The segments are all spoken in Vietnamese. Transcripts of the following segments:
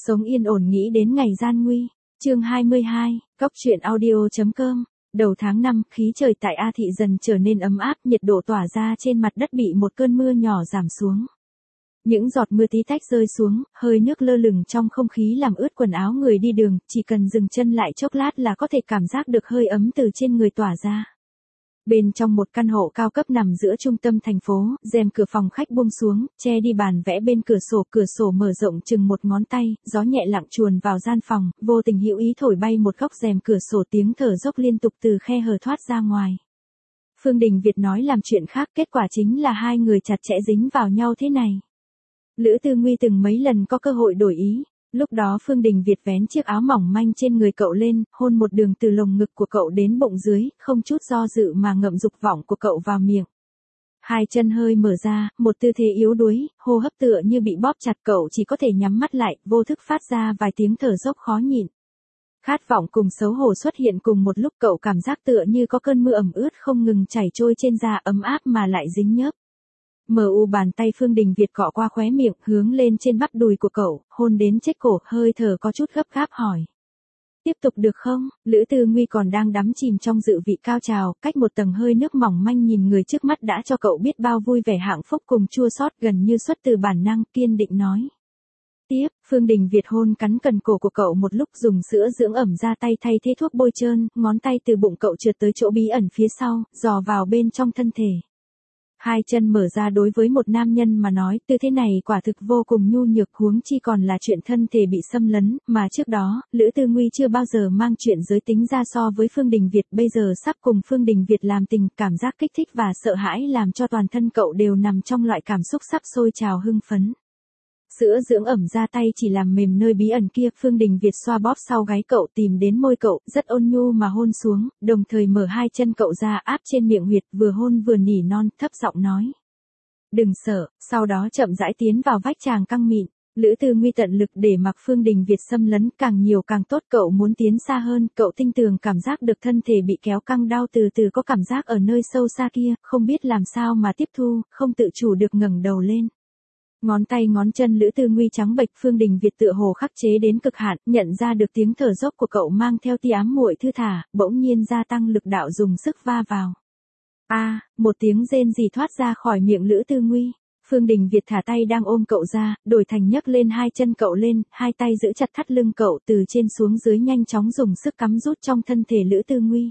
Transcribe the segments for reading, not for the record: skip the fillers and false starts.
Sống yên ổn nghĩ đến ngày gian nguy. Chương 22, Cóc truyện audio.com. Đầu tháng 5, khí trời tại A Thị dần trở nên ấm áp, nhiệt độ tỏa ra trên mặt đất bị một cơn mưa nhỏ giảm xuống. Những giọt mưa tí tách rơi xuống, hơi nước lơ lửng trong không khí làm ướt quần áo người đi đường, chỉ cần dừng chân lại chốc lát là có thể cảm giác được hơi ấm từ trên người tỏa ra. Bên trong một căn hộ cao cấp nằm giữa trung tâm thành phố, rèm cửa phòng khách buông xuống, che đi bàn vẽ bên cửa sổ mở rộng chừng một ngón tay, gió nhẹ lặng chuồn vào gian phòng, vô tình hữu ý thổi bay một góc rèm cửa sổ, tiếng thở dốc liên tục từ khe hở thoát ra ngoài. Phương Đình Việt nói làm chuyện khác, kết quả chính là hai người chặt chẽ dính vào nhau thế này. Lữ Tư Nguy từng mấy lần có cơ hội đổi ý. Lúc đó Phương Đình Việt vén chiếc áo mỏng manh trên người cậu lên, hôn một đường từ lồng ngực của cậu đến bụng dưới, không chút do dự mà ngậm dục vọng của cậu vào miệng. Hai chân hơi mở ra, một tư thế yếu đuối, hô hấp tựa như bị bóp chặt, cậu chỉ có thể nhắm mắt lại, vô thức phát ra vài tiếng thở dốc khó nhịn. Khát vọng cùng xấu hổ xuất hiện cùng một lúc, cậu cảm giác tựa như có cơn mưa ẩm ướt không ngừng chảy trôi trên da, ấm áp mà lại dính nhớp. Bàn tay Phương Đình Việt cọ qua khóe miệng, hướng lên trên bắp đùi của cậu, hôn đến chết cổ, hơi thở có chút gấp gáp hỏi. Tiếp tục được không? Lữ Tư Nguy còn đang đắm chìm trong dự vị cao trào, cách một tầng hơi nước mỏng manh nhìn người trước mắt đã cho cậu biết bao vui vẻ hạnh phúc cùng chua xót, gần như xuất từ bản năng, kiên định nói. Tiếp, Phương Đình Việt hôn cắn cần cổ của cậu một lúc, dùng sữa dưỡng ẩm ra tay thay thế thuốc bôi trơn, ngón tay từ bụng cậu trượt tới chỗ bí ẩn phía sau, dò vào bên trong thân thể. Hai chân mở ra đối với một nam nhân mà nói, tư thế này quả thực vô cùng nhu nhược, huống chi còn là chuyện thân thể bị xâm lấn, mà trước đó, Lữ Tư Nguy chưa bao giờ mang chuyện giới tính ra so với Phương Đình Việt, bây giờ sắp cùng Phương Đình Việt làm tình, cảm giác kích thích và sợ hãi làm cho toàn thân cậu đều nằm trong loại cảm xúc sắp sôi trào hưng phấn. Sữa dưỡng ẩm ra tay chỉ làm mềm nơi bí ẩn kia, Phương Đình Việt xoa bóp sau gáy cậu, tìm đến môi cậu, rất ôn nhu mà hôn xuống, đồng thời mở hai chân cậu ra áp trên miệng huyệt, vừa hôn vừa nỉ non, thấp giọng nói. Đừng sợ, sau đó chậm rãi tiến vào vách tràng căng mịn. Lữ Tư Nguy tận lực để mặc Phương Đình Việt xâm lấn, càng nhiều càng tốt, cậu muốn tiến xa hơn, cậu tinh tường cảm giác được thân thể bị kéo căng đau, từ từ có cảm giác ở nơi sâu xa kia, không biết làm sao mà tiếp thu, không tự chủ được ngẩng đầu lên. Ngón tay ngón chân Lữ Tư Nguy trắng bệch, Phương Đình Việt tựa hồ khắc chế đến cực hạn, nhận ra được tiếng thở dốc của cậu mang theo tia ám muội thư thả, bỗng nhiên gia tăng lực đạo dùng sức va vào. Một tiếng rên rỉ thoát ra khỏi miệng Lữ Tư Nguy. Phương Đình Việt thả tay đang ôm cậu ra, đổi thành nhấc lên hai chân cậu lên, hai tay giữ chặt thắt lưng cậu, từ trên xuống dưới nhanh chóng dùng sức cắm rút trong thân thể Lữ Tư Nguy.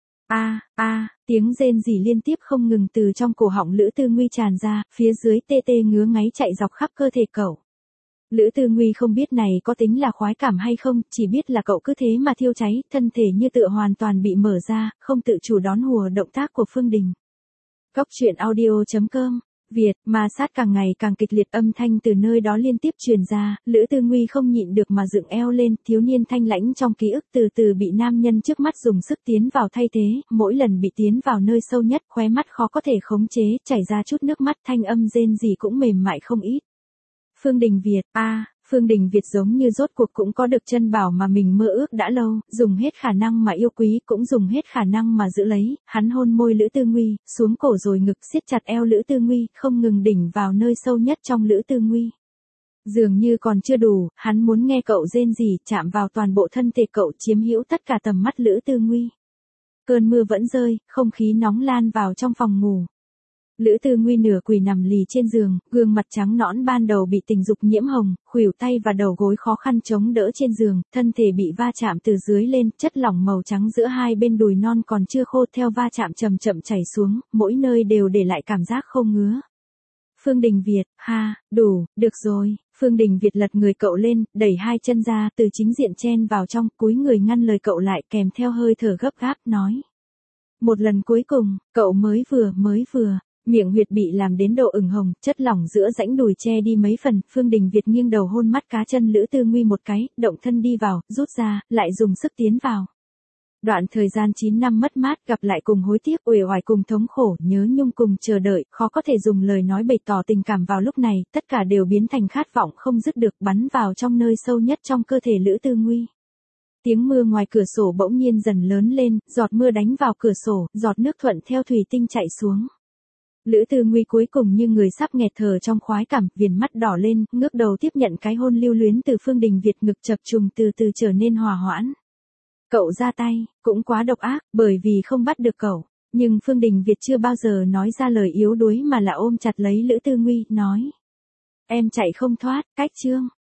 Tiếng rên rỉ liên tiếp không ngừng từ trong cổ họng Lữ Tư Nguy tràn ra, phía dưới tê tê ngứa ngáy chạy dọc khắp cơ thể cậu. Lữ Tư Nguy không biết này có tính là khoái cảm hay không, chỉ biết là cậu cứ thế mà thiêu cháy, thân thể như tựa hoàn toàn bị mở ra, không tự chủ đón hùa động tác của Phương Đình. Cóc truyện audio.com. Việt, ma sát càng ngày càng kịch liệt, âm thanh từ nơi đó liên tiếp truyền ra, Lữ Tư Nguy không nhịn được mà dựng eo lên, thiếu niên thanh lãnh trong ký ức từ từ bị nam nhân trước mắt dùng sức tiến vào thay thế, mỗi lần bị tiến vào nơi sâu nhất, khóe mắt khó có thể khống chế, chảy ra chút nước mắt, thanh âm rên rỉ cũng mềm mại không ít. Phương Đình Việt, Phương Đình Việt giống như rốt cuộc cũng có được chân bảo mà mình mơ ước đã lâu, dùng hết khả năng mà yêu quý, cũng dùng hết khả năng mà giữ lấy, hắn hôn môi Lữ Tư Nguy, xuống cổ rồi ngực, siết chặt eo Lữ Tư Nguy, không ngừng đỉnh vào nơi sâu nhất trong Lữ Tư Nguy. Dường như còn chưa đủ, hắn muốn nghe cậu rên rỉ, chạm vào toàn bộ thân thể cậu, chiếm hữu tất cả tầm mắt Lữ Tư Nguy. Cơn mưa vẫn rơi, không khí nóng lan vào trong phòng ngủ. Lữ Tư Nguy nửa quỳ nằm lì trên giường, gương mặt trắng nõn ban đầu bị tình dục nhiễm hồng, khuỷu tay và đầu gối khó khăn chống đỡ trên giường, thân thể bị va chạm từ dưới lên, chất lỏng màu trắng giữa hai bên đùi non còn chưa khô theo va chạm chậm chậm chảy xuống, mỗi nơi đều để lại cảm giác khô ngứa. Phương Đình Việt, đủ, được rồi. Phương Đình Việt lật người cậu lên, đẩy hai chân ra, từ chính diện chen vào trong, cúi người ngăn lời cậu lại, kèm theo hơi thở gấp gáp, nói. Một lần cuối cùng, cậu mới vừa. Miệng huyệt bị làm đến độ ửng hồng, chất lỏng giữa rãnh đùi che đi mấy phần, Phương Đình Việt nghiêng đầu hôn mắt cá chân Lữ Tư Nguy một cái, động thân đi vào, rút ra, lại dùng sức tiến vào. Đoạn thời gian 9 năm mất mát, gặp lại cùng hối tiếc, uể oải cùng thống khổ, nhớ nhung cùng chờ đợi, khó có thể dùng lời nói bày tỏ tình cảm vào lúc này, tất cả đều biến thành khát vọng không dứt được, bắn vào trong nơi sâu nhất trong cơ thể Lữ Tư Nguy. Tiếng mưa ngoài cửa sổ bỗng nhiên dần lớn lên, giọt mưa đánh vào cửa sổ, giọt nước thuận theo thủy tinh chạy xuống. Lữ Tư Nguy cuối cùng như người sắp nghẹt thở trong khoái cảm, viền mắt đỏ lên, ngước đầu tiếp nhận cái hôn lưu luyến từ Phương Đình Việt, ngực chập trùng từ từ trở nên hòa hoãn. Cậu ra tay, cũng quá độc ác, bởi vì không bắt được cậu. Nhưng Phương Đình Việt chưa bao giờ nói ra lời yếu đuối mà là ôm chặt lấy Lữ Tư Nguy, nói. Em chạy không thoát, cách Trương.